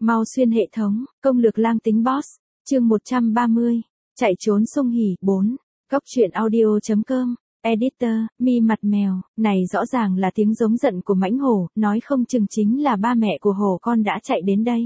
Mau xuyên hệ thống, công lược lang tính boss, chương 130, chạy trốn sông hỉ, 4, góc truyện audio.com, editor, mi mặt mèo, này rõ ràng là tiếng giống giận của mãnh hổ, nói không chừng chính là ba mẹ của hổ con đã chạy đến đây.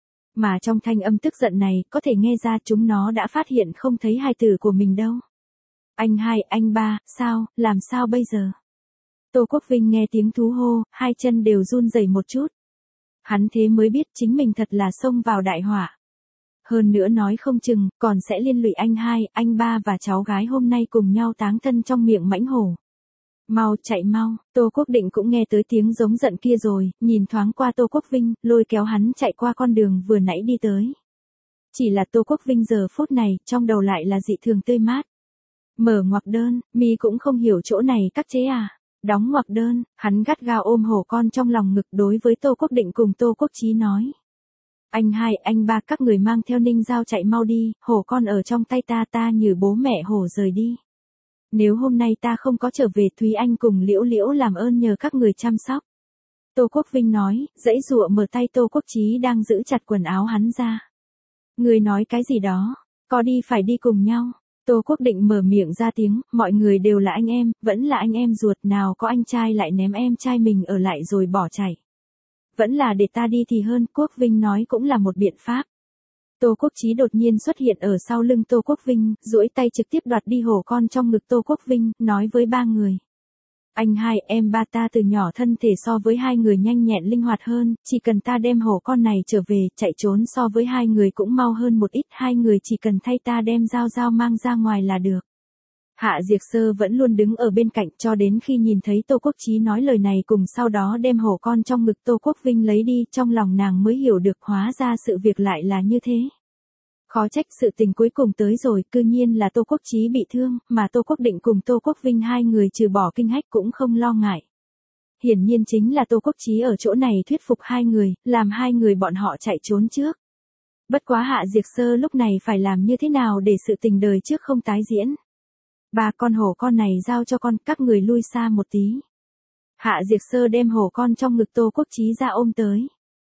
Mà trong thanh âm tức giận này, có thể nghe ra chúng nó đã phát hiện không thấy hài tử của mình đâu. Anh hai, anh ba, sao, làm sao bây giờ? Tô Quốc Vinh nghe tiếng thú hô, hai chân đều run rẩy một chút. Hắn thế mới biết chính mình thật là xông vào đại họa. Hơn nữa nói không chừng, còn sẽ liên lụy anh hai, anh ba và cháu gái hôm nay cùng nhau táng thân trong miệng mãnh hổ. Mau chạy mau, Tô Quốc Định cũng nghe tới tiếng giống giận kia rồi, nhìn thoáng qua Tô Quốc Vinh, lôi kéo hắn chạy qua con đường vừa nãy đi tới. Chỉ là Tô Quốc Vinh giờ phút này, trong đầu lại là dị thường tươi mát. Mở ngoặc đơn, mi cũng không hiểu chỗ này các chế à. Đóng ngoặc đơn, hắn gắt gao ôm hổ con trong lòng ngực đối với Tô Quốc Định cùng Tô Quốc Chí nói. Anh hai, anh ba các người mang theo Ninh Giao chạy mau đi, hổ con ở trong tay ta như bố mẹ hổ rời đi. Nếu hôm nay ta không có trở về Thúy Anh cùng Liễu Liễu làm ơn nhờ các người chăm sóc. Tô Quốc Vinh nói, dãy dụa mở tay Tô Quốc Chí đang giữ chặt quần áo hắn ra. Người nói cái gì đó, có đi phải đi cùng nhau. Tô Quốc Định mở miệng ra tiếng, mọi người đều là anh em, vẫn là anh em ruột, nào có anh trai lại ném em trai mình ở lại rồi bỏ chạy. Vẫn là để ta đi thì hơn, Quốc Vinh nói cũng là một biện pháp. Tô Quốc Chí đột nhiên xuất hiện ở sau lưng Tô Quốc Vinh, duỗi tay trực tiếp đoạt đi hổ con trong ngực Tô Quốc Vinh, nói với ba người. Anh hai, em ba ta từ nhỏ thân thể so với hai người nhanh nhẹn linh hoạt hơn, chỉ cần ta đem hổ con này trở về, chạy trốn so với hai người cũng mau hơn một ít, hai người chỉ cần thay ta đem Giao mang ra ngoài là được. Hạ Diệc Sơ vẫn luôn đứng ở bên cạnh cho đến khi nhìn thấy Tô Quốc Chí nói lời này cùng sau đó đem hổ con trong ngực Tô Quốc Vinh lấy đi, trong lòng nàng mới hiểu được hóa ra sự việc lại là như thế. Khó trách sự tình cuối cùng tới rồi, cư nhiên là Tô Quốc Chí bị thương, mà Tô Quốc Định cùng Tô Quốc Vinh hai người trừ bỏ kinh hách cũng không lo ngại. Hiển nhiên chính là Tô Quốc Chí ở chỗ này thuyết phục hai người, làm hai người bọn họ chạy trốn trước. Bất quá Hạ Diệc Sơ lúc này phải làm như thế nào để sự tình đời trước không tái diễn. Ba con hổ con này giao cho con, các người lui xa một tí. Hạ Diệc Sơ đem hổ con trong ngực Tô Quốc Chí ra ôm tới.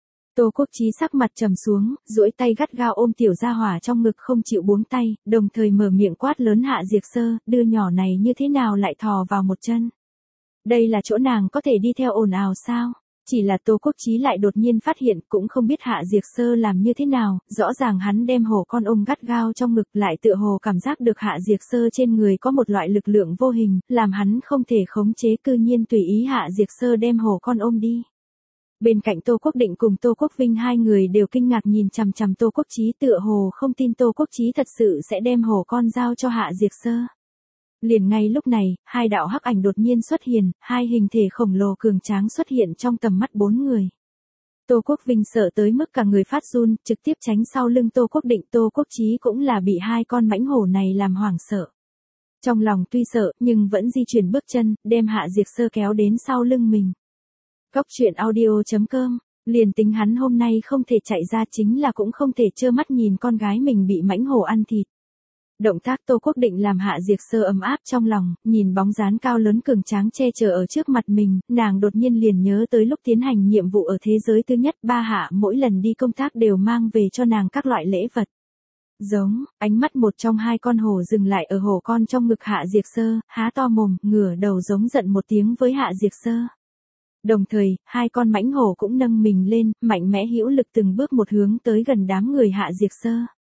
Tô Quốc Chí sắc mặt trầm xuống, duỗi tay gắt gao ôm tiểu gia hỏa trong ngực không chịu buông tay, đồng thời mở miệng quát lớn Hạ Diệc Sơ, đứa nhỏ này như thế nào lại thò vào một chân. Đây là chỗ nàng có thể đi theo ồn ào sao? Chỉ là Tô Quốc Chí lại đột nhiên phát hiện cũng không biết Hạ Diệc Sơ làm như thế nào, rõ ràng hắn đem hổ con ôm gắt gao trong ngực lại tựa hồ cảm giác được Hạ Diệc Sơ trên người có một loại lực lượng vô hình, làm hắn không thể khống chế cư nhiên tùy ý Hạ Diệc Sơ đem hổ con ôm đi. Bên cạnh Tô Quốc Định cùng Tô Quốc Vinh hai người đều kinh ngạc nhìn chằm chằm Tô Quốc Chí tựa hồ không tin Tô Quốc Chí thật sự sẽ đem hổ con giao cho Hạ Diệc Sơ. Liền ngay lúc này, hai đạo hắc ảnh đột nhiên xuất hiện, hai hình thể khổng lồ cường tráng xuất hiện trong tầm mắt bốn người. Tô Quốc Vinh sợ tới mức cả người phát run, trực tiếp tránh sau lưng Tô Quốc Định, Tô Quốc Chí cũng là bị hai con mãnh hổ này làm hoảng sợ. Trong lòng tuy sợ, nhưng vẫn di chuyển bước chân, đem Hạ Diệc Sơ kéo đến sau lưng mình. Góc truyện audio.com, liền tính hắn hôm nay không thể chạy ra chính là cũng không thể trơ mắt nhìn con gái mình bị mãnh hổ ăn thịt. Động tác Tô Quốc Định làm Hạ Diệc Sơ ấm áp trong lòng, nhìn bóng dáng cao lớn cường tráng che chở ở trước mặt mình, nàng đột nhiên liền nhớ tới lúc tiến hành nhiệm vụ ở thế giới thứ nhất, ba Hạ mỗi lần đi công tác đều mang về cho nàng các loại lễ vật. Giống, ánh mắt một trong hai con hổ dừng lại ở hổ con trong ngực Hạ Diệc Sơ, há to mồm, ngửa đầu giống giận một tiếng với Hạ Diệc Sơ. Đồng thời, hai con mãnh hổ cũng nâng mình lên, mạnh mẽ hữu lực từng bước một hướng tới gần đám người Hạ Diệc Sơ.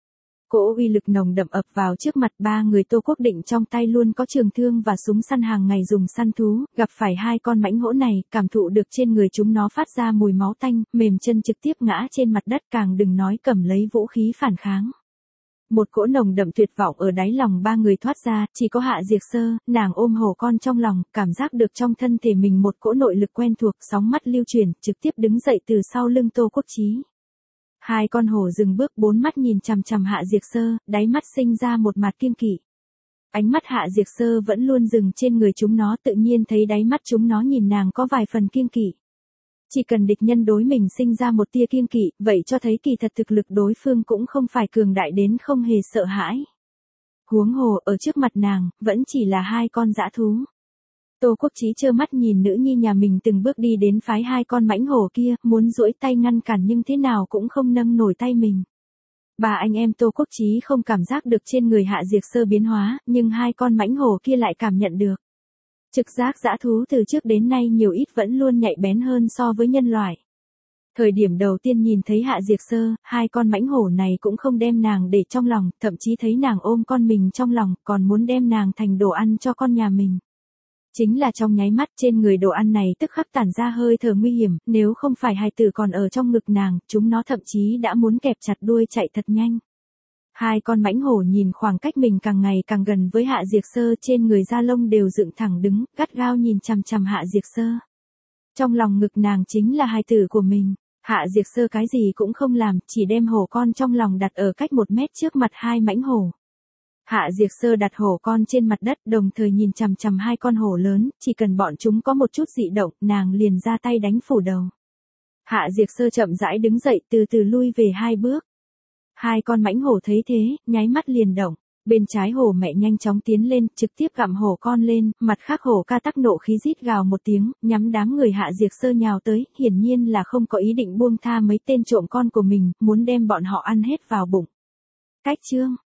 Cỗ uy lực nồng đậm ập vào trước mặt ba người. Tô Quốc Định trong tay luôn có trường thương và súng săn hàng ngày dùng săn thú, gặp phải hai con mãnh hổ này, cảm thụ được trên người chúng nó phát ra mùi máu tanh, mềm chân trực tiếp ngã trên mặt đất, càng đừng nói cầm lấy vũ khí phản kháng. Một cỗ nồng đậm tuyệt vọng ở đáy lòng ba người thoát ra, chỉ có Hạ Diệc Sơ, nàng ôm hổ con trong lòng, cảm giác được trong thân thể mình một cỗ nội lực quen thuộc, sóng mắt lưu chuyển, trực tiếp đứng dậy từ sau lưng Tô Quốc Chí. Hai con hổ dừng bước, bốn mắt nhìn chằm chằm Hạ Diệc Sơ, đáy mắt sinh ra một mặt kiêng kỵ. Ánh mắt Hạ Diệc Sơ vẫn luôn dừng trên người chúng nó, tự nhiên thấy đáy mắt chúng nó nhìn nàng có vài phần kiêng kỵ. Chỉ cần địch nhân đối mình sinh ra một tia kiêng kỵ, vậy cho thấy kỳ thật thực lực đối phương cũng không phải cường đại đến không hề sợ hãi. Huống hồ ở trước mặt nàng, vẫn chỉ là hai con dã thú. Tô Quốc Chí trơ mắt nhìn nữ nhi nhà mình từng bước đi đến phái hai con mãnh hổ kia, muốn duỗi tay ngăn cản nhưng thế nào cũng không nâng nổi tay mình. Bà anh em Tô Quốc Chí không cảm giác được trên người Hạ Diệt Sơ biến hóa, nhưng hai con mãnh hổ kia lại cảm nhận được. Trực giác dã thú từ trước đến nay nhiều ít vẫn luôn nhạy bén hơn so với nhân loại. Thời điểm đầu tiên nhìn thấy Hạ Diệt Sơ, hai con mãnh hổ này cũng không đem nàng để trong lòng, thậm chí thấy nàng ôm con mình trong lòng, còn muốn đem nàng thành đồ ăn cho con nhà mình. Chính là trong nháy mắt trên người đồ ăn này tức khắc tản ra hơi thở nguy hiểm, nếu không phải hài tử còn ở trong ngực nàng, chúng nó thậm chí đã muốn kẹp chặt đuôi chạy thật nhanh. Hai con mãnh hổ nhìn khoảng cách mình càng ngày càng gần với Hạ Diệt Sơ, trên người da lông đều dựng thẳng đứng, gắt gao nhìn chằm chằm Hạ Diệt Sơ. Trong lòng ngực nàng chính là hài tử của mình. Hạ Diệt Sơ cái gì cũng không làm, chỉ đem hổ con trong lòng đặt ở cách 1 mét trước mặt hai mãnh hổ. Hạ Diệt Sơ đặt hổ con trên mặt đất, đồng thời nhìn chằm chằm hai con hổ lớn, chỉ cần bọn chúng có một chút dị động, nàng liền ra tay đánh phủ đầu. Hạ Diệt Sơ chậm rãi đứng dậy, từ từ lui về 2 bước. Hai con mãnh hổ thấy thế, nháy mắt liền động. Bên trái hổ mẹ nhanh chóng tiến lên, trực tiếp gặm hổ con lên, mặt khác hổ ca tắc nộ khí rít gào một tiếng, nhắm đám người Hạ Diệt Sơ nhào tới, hiển nhiên là không có ý định buông tha mấy tên trộm con của mình, muốn đem bọn họ ăn hết vào bụng. Cách chương